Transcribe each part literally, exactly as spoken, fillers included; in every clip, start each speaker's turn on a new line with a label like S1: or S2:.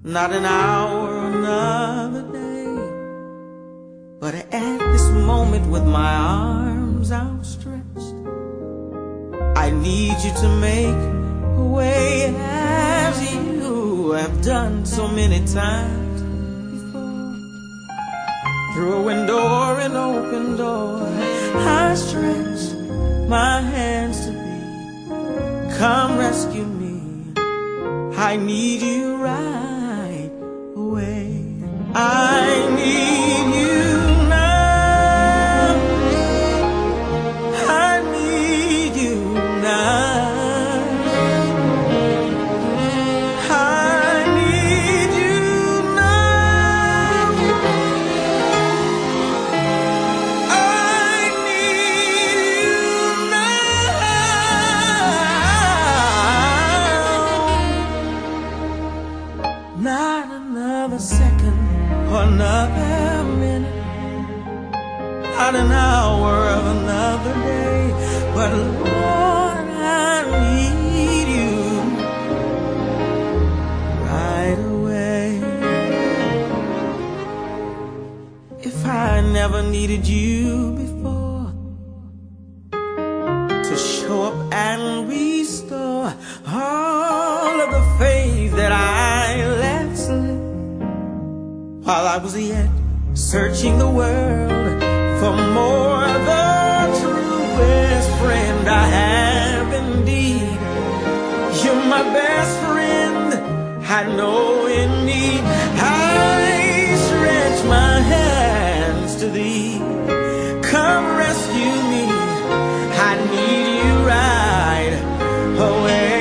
S1: not an hour, another day. But at this moment with my arms outstretched, I need you to make a way as you have done so many times before. Through a window or an open door, I stretch my hands to thee. Come rescue me, I need you right away. I need you now, I need you now, I need you now, I need you now. Not another second or another minute, not an hour of another day, but Lord, I need you right away. If I never needed you before to show up and restore all of the faith that I let slip while I was yet searching the world for more, the truest friend I have indeed. You're my best friend I know in need. I stretch my hands to thee. Come rescue me, I need you right away.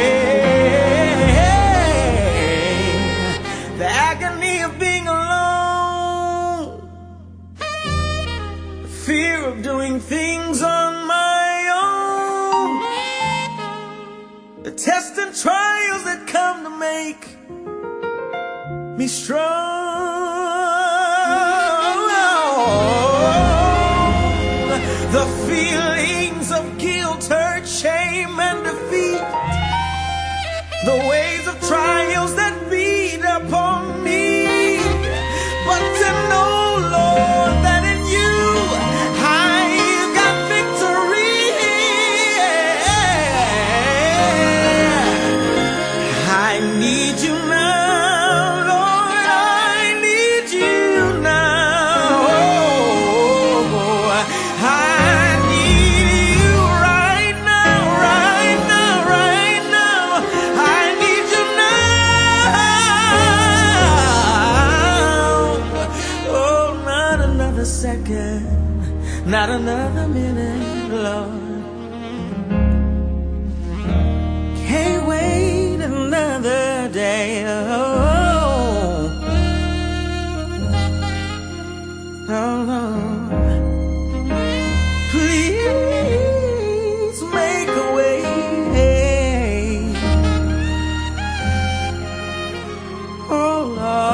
S1: The agony of being alone, the fear of doing things on my own, the tests and trials that come to make me strong, the feelings of guilt, hurt, shame, and defeat, the waves of trials that beat upon me, but to know, Lord, that in you I've got victory. I need you now, Lord, I need you now. Oh, I need you right now, right now, right now. I need you now. Oh, not another second, not another minute, Lord. Can't wait another day. Oh, oh Lord, please make a way. Oh Lord.